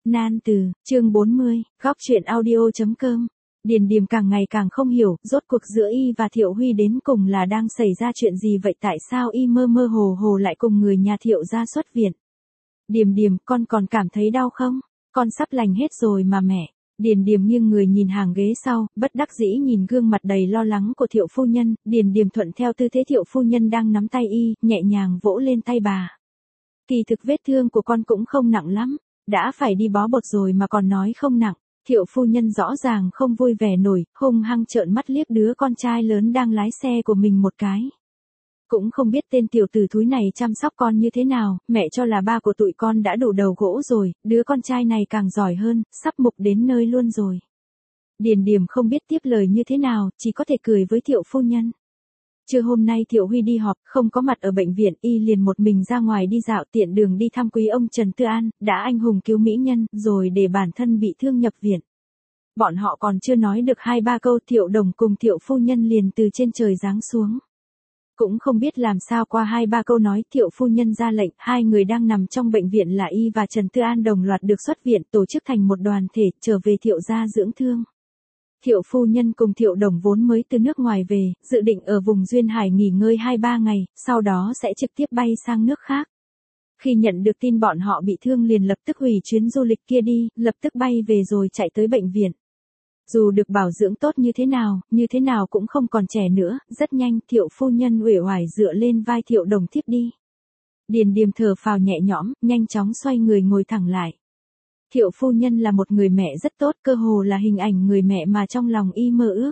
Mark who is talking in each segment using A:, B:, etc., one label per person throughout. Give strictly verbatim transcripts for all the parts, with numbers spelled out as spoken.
A: Nan từ, chương bốn mươi, góc chuyện audio.com. Điền Điềm càng ngày càng không hiểu, rốt cuộc giữa y và Thiệu Huy đến cùng là đang xảy ra chuyện gì vậy, tại sao y mơ mơ hồ hồ lại cùng người nhà Thiệu ra xuất viện. Điềm Điềm, con còn cảm thấy đau không? Con sắp lành hết rồi mà mẹ. Điền Điềm nghiêng người nhìn hàng ghế sau, bất đắc dĩ nhìn gương mặt đầy lo lắng của Thiệu phu nhân, Điền Điềm thuận theo tư thế Thiệu phu nhân đang nắm tay y, nhẹ nhàng vỗ lên tay bà. Kỳ thực vết thương của con cũng không nặng lắm, đã phải đi bó bột rồi mà còn nói không nặng. Thiệu phu nhân rõ ràng không vui vẻ nổi, hung hăng trợn mắt liếc đứa con trai lớn đang lái xe của mình một cái. Cũng không biết tên tiểu tử thúi này chăm sóc con như thế nào, mẹ cho là ba của tụi con đã đủ đầu gỗ rồi, đứa con trai này càng giỏi hơn, sắp mục đến nơi luôn rồi. Điền Điềm không biết tiếp lời như thế nào, chỉ có thể cười với Thiệu phu nhân. Trưa hôm nay Thiệu Huy đi họp, không có mặt ở bệnh viện, y liền một mình ra ngoài đi dạo, tiện đường đi thăm quý ông Trần Tư An, đã anh hùng cứu mỹ nhân, rồi để bản thân bị thương nhập viện. Bọn họ còn chưa nói được hai ba câu, Thiệu Đồng cùng Thiệu phu nhân liền từ trên trời giáng xuống. Cũng không biết làm sao qua hai ba câu nói, Thiệu phu nhân ra lệnh, hai người đang nằm trong bệnh viện là y và Trần Tư An đồng loạt được xuất viện, tổ chức thành một đoàn thể, trở về Thiệu gia dưỡng thương. Thiệu phu nhân cùng Thiệu Đồng vốn mới từ nước ngoài về, dự định ở vùng Duyên Hải nghỉ ngơi hai ba ngày, sau đó sẽ trực tiếp bay sang nước khác. Khi nhận được tin bọn họ bị thương liền lập tức hủy chuyến du lịch kia đi, lập tức bay về rồi chạy tới bệnh viện. Dù được bảo dưỡng tốt như thế nào, như thế nào cũng không còn trẻ nữa, rất nhanh Thiệu phu nhân uể oải dựa lên vai Thiệu Đồng thiếp đi. Điền Điềm thở phào nhẹ nhõm, nhanh chóng xoay người ngồi thẳng lại. Thiệu phu nhân là một người mẹ rất tốt, cơ hồ là hình ảnh người mẹ mà trong lòng y mơ ước.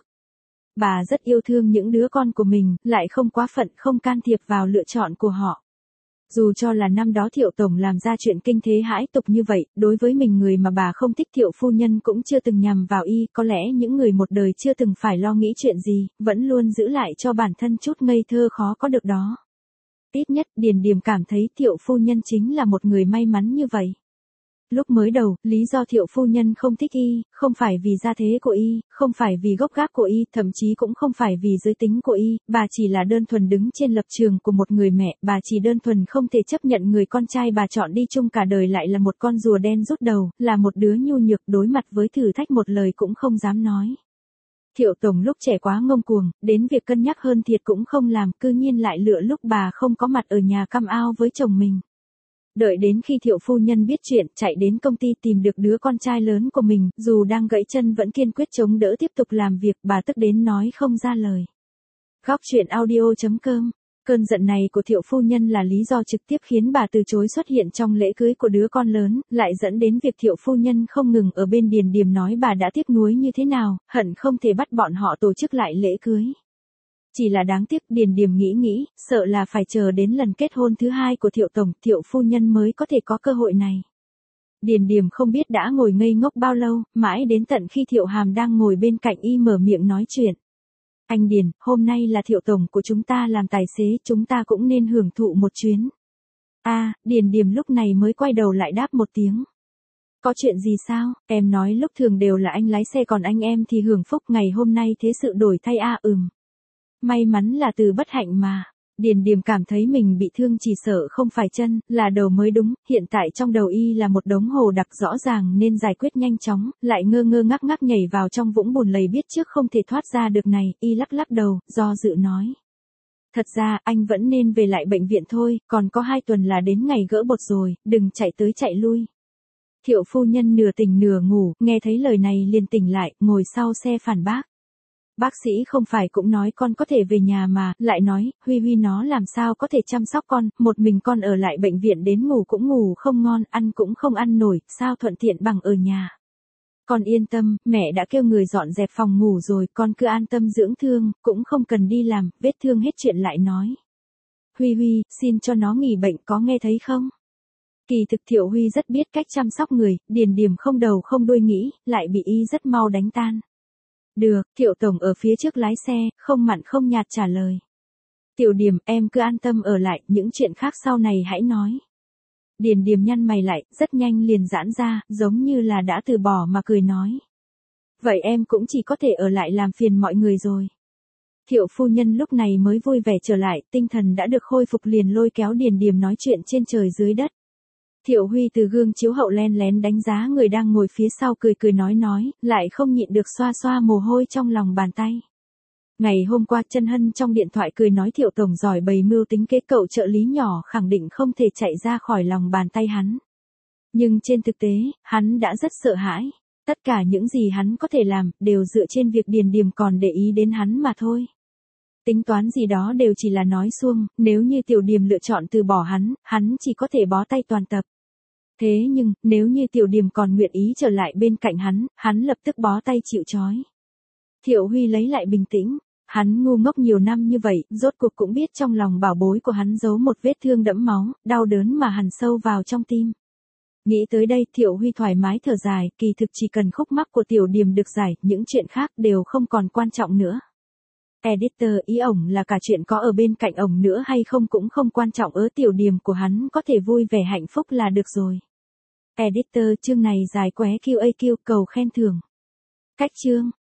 A: Bà rất yêu thương những đứa con của mình, lại không quá phận, không can thiệp vào lựa chọn của họ. Dù cho là năm đó Thiệu Tổng làm ra chuyện kinh thế hãi tục như vậy, đối với mình người mà bà không thích Thiệu phu nhân cũng chưa từng nhằm vào y, có lẽ những người một đời chưa từng phải lo nghĩ chuyện gì, vẫn luôn giữ lại cho bản thân chút ngây thơ khó có được đó. Ít nhất Điền Điềm cảm thấy Thiệu phu nhân chính là một người may mắn như vậy. Lúc mới đầu, lý do Thiệu phu nhân không thích y, không phải vì gia thế của y, không phải vì gốc gác của y, thậm chí cũng không phải vì giới tính của y, bà chỉ là đơn thuần đứng trên lập trường của một người mẹ, bà chỉ đơn thuần không thể chấp nhận người con trai bà chọn đi chung cả đời lại là một con rùa đen rút đầu, là một đứa nhu nhược đối mặt với thử thách một lời cũng không dám nói. Thiệu Tổng lúc trẻ quá ngông cuồng, đến việc cân nhắc hơn thiệt cũng không làm, cư nhiên lại lựa lúc bà không có mặt ở nhà căm ao với chồng mình. Đợi đến khi Thiệu phu nhân biết chuyện, chạy đến công ty tìm được đứa con trai lớn của mình, dù đang gãy chân vẫn kiên quyết chống đỡ tiếp tục làm việc, bà tức đến nói không ra lời. Góc chuyện audio.com. Cơn giận này của Thiệu phu nhân là lý do trực tiếp khiến bà từ chối xuất hiện trong lễ cưới của đứa con lớn, lại dẫn đến việc Thiệu phu nhân không ngừng ở bên Điền Điềm nói bà đã tiếc nuối như thế nào, hận không thể bắt bọn họ tổ chức lại lễ cưới. Chỉ là đáng tiếc, Điền Điềm nghĩ nghĩ, sợ là phải chờ đến lần kết hôn thứ hai của Thiệu Tổng, Thiệu phu nhân mới có thể có cơ hội này. Điền Điềm không biết đã ngồi ngây ngốc bao lâu, mãi đến tận khi Thiệu Hàm đang ngồi bên cạnh y mở miệng nói chuyện. Anh Điền, hôm nay là Thiệu Tổng của chúng ta làm tài xế, chúng ta cũng nên hưởng thụ một chuyến. A, à, Điền Điềm lúc này mới quay đầu lại đáp một tiếng. Có chuyện gì sao, em nói lúc thường đều là anh lái xe còn anh em thì hưởng phúc, ngày hôm nay thế sự đổi thay a à, ừm. May mắn là từ bất hạnh mà. Điền Điềm cảm thấy mình bị thương chỉ sợ không phải chân, là đầu mới đúng, hiện tại trong đầu y là một đống hồ đặc rõ ràng nên giải quyết nhanh chóng, lại ngơ ngơ ngắc ngắc nhảy vào trong vũng bùn lầy biết trước không thể thoát ra được này, y lắc lắc đầu, do dự nói. Thật ra, anh vẫn nên về lại bệnh viện thôi, còn có hai tuần là đến ngày gỡ bột rồi, đừng chạy tới chạy lui. Thiệu phu nhân nửa tỉnh nửa ngủ, nghe thấy lời này liền tỉnh lại, ngồi sau xe phản bác. Bác sĩ không phải cũng nói con có thể về nhà mà, lại nói, Huy Huy nó làm sao có thể chăm sóc con, một mình con ở lại bệnh viện đến ngủ cũng ngủ không ngon, ăn cũng không ăn nổi, sao thuận tiện bằng ở nhà. Con yên tâm, mẹ đã kêu người dọn dẹp phòng ngủ rồi, con cứ an tâm dưỡng thương, cũng không cần đi làm, vết thương hết chuyện lại nói. Huy Huy, xin cho nó nghỉ bệnh có nghe thấy không? Kỳ thực Thiệu Huy rất biết cách chăm sóc người, Điền Điềm không đầu không đuôi nghĩ, lại bị y rất mau đánh tan. Được, Thiệu Tổng ở phía trước lái xe, không mặn không nhạt trả lời. Tiểu Điềm, em cứ an tâm ở lại, những chuyện khác sau này hãy nói. Điền Điềm nhăn mày lại, rất nhanh liền giãn ra, giống như là đã từ bỏ mà cười nói. Vậy em cũng chỉ có thể ở lại làm phiền mọi người rồi. Thiệu phu nhân lúc này mới vui vẻ trở lại, tinh thần đã được khôi phục liền lôi kéo Điền Điềm nói chuyện trên trời dưới đất. Thiệu Huy từ gương chiếu hậu len lén đánh giá người đang ngồi phía sau, cười cười nói nói, lại không nhịn được xoa xoa mồ hôi trong lòng bàn tay. Ngày hôm qua Chân Hân trong điện thoại cười nói Thiệu tổng giỏi bày mưu tính kế, cậu trợ lý nhỏ khẳng định không thể chạy ra khỏi lòng bàn tay hắn. Nhưng trên thực tế, hắn đã rất sợ hãi. Tất cả những gì hắn có thể làm, đều dựa trên việc Điền Điềm còn để ý đến hắn mà thôi. Tính toán gì đó đều chỉ là nói suông, nếu như Tiểu Điềm lựa chọn từ bỏ hắn, hắn chỉ có thể bó tay toàn tập. Thế nhưng, nếu như Tiểu Điềm còn nguyện ý trở lại bên cạnh hắn, hắn lập tức bó tay chịu trói. Thiệu Huy lấy lại bình tĩnh. Hắn ngu ngốc nhiều năm như vậy, rốt cuộc cũng biết trong lòng bảo bối của hắn giấu một vết thương đẫm máu, đau đớn mà hằn sâu vào trong tim. Nghĩ tới đây, Thiệu Huy thoải mái thở dài, kỳ thực chỉ cần khúc mắc của Tiểu Điềm được giải, những chuyện khác đều không còn quan trọng nữa. Editor, ý ổng là cả chuyện có ở bên cạnh ổng nữa hay không cũng không quan trọng, ớ Tiểu Điềm của hắn có thể vui vẻ hạnh phúc là được rồi. Editor, chương này dài quá, Q A Q cầu khen thưởng. Cách chương.